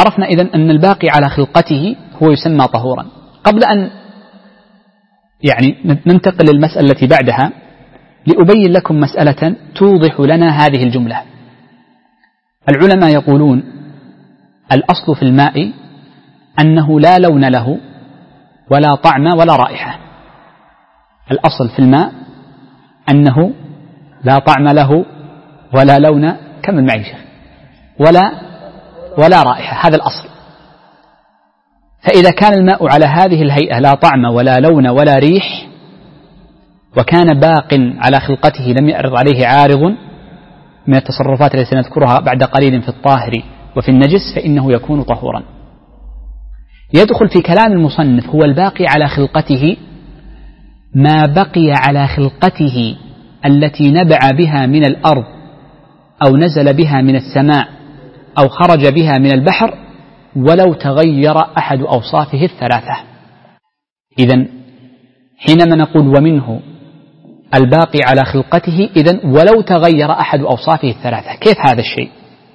عرفنا إذن أن الباقي على خلقته هو يسمى طهورا. قبل أن ننتقل للمسألة التي بعدها لأبين لكم مسألة توضح لنا هذه الجملة. العلماء يقولون الأصل في الماء أنه لا لون له ولا طعم ولا رائحة. الأصل في الماء أنه لا طعم له ولا لون كمل معي شيخ ولا رائحة، هذا الأصل. فإذا كان الماء على هذه الهيئة لا طعم ولا لون ولا ريح وكان باق على خلقته لم يعرض عليه عارض من التصرفات التي سنذكرها بعد قليل في الطاهر وفي النجس فإنه يكون طهورا. يدخل في كلام المصنف هو الباقي على خلقته ما بقي على خلقته التي نبع بها من الأرض أو نزل بها من السماء أو خرج بها من البحر ولو تغير أحد أوصافه الثلاثة. إذن حينما نقول ومنه الباقي على خلقته إذن ولو تغير أحد أوصافه الثلاثة. كيف هذا الشيء؟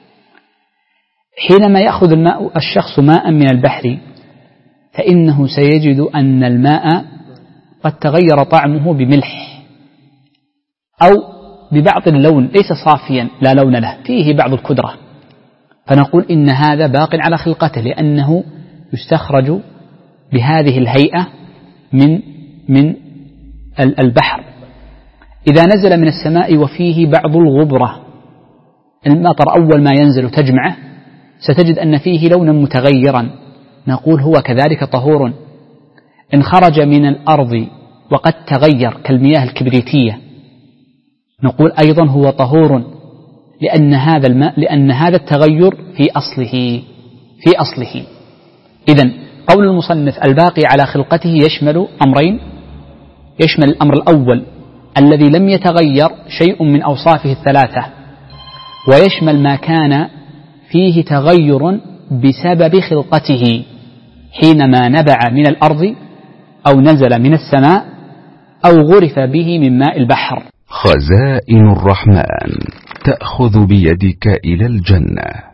حينما يأخذ الشخص ماء من البحر فإنه سيجد أن الماء قد تغير طعمه بملح أو ببعض اللون ليس صافيا لا لون له فيه بعض الكدرة، فنقول إن هذا باق على خلقته لأنه يستخرج بهذه الهيئة من البحر. إذا نزل من السماء وفيه بعض الغبرة، المطر أول ما ينزل تجمعه ستجد أن فيه لونا متغيرا، نقول هو كذلك طهور. إن خرج من الأرض وقد تغير كالمياه الكبريتية نقول أيضا هو طهور لأن هذا التغير في أصله. إذن قول المصنف الباقي على خلقته يشمل أمرين، يشمل الأمر الأول الذي لم يتغير شيء من أوصافه الثلاثة، ويشمل ما كان فيه تغير بسبب خلقته حينما نبع من الأرض أو نزل من السماء أو غرف به من ماء البحر. خزائن الرحمن تأخذ بيدك إلى الجنة.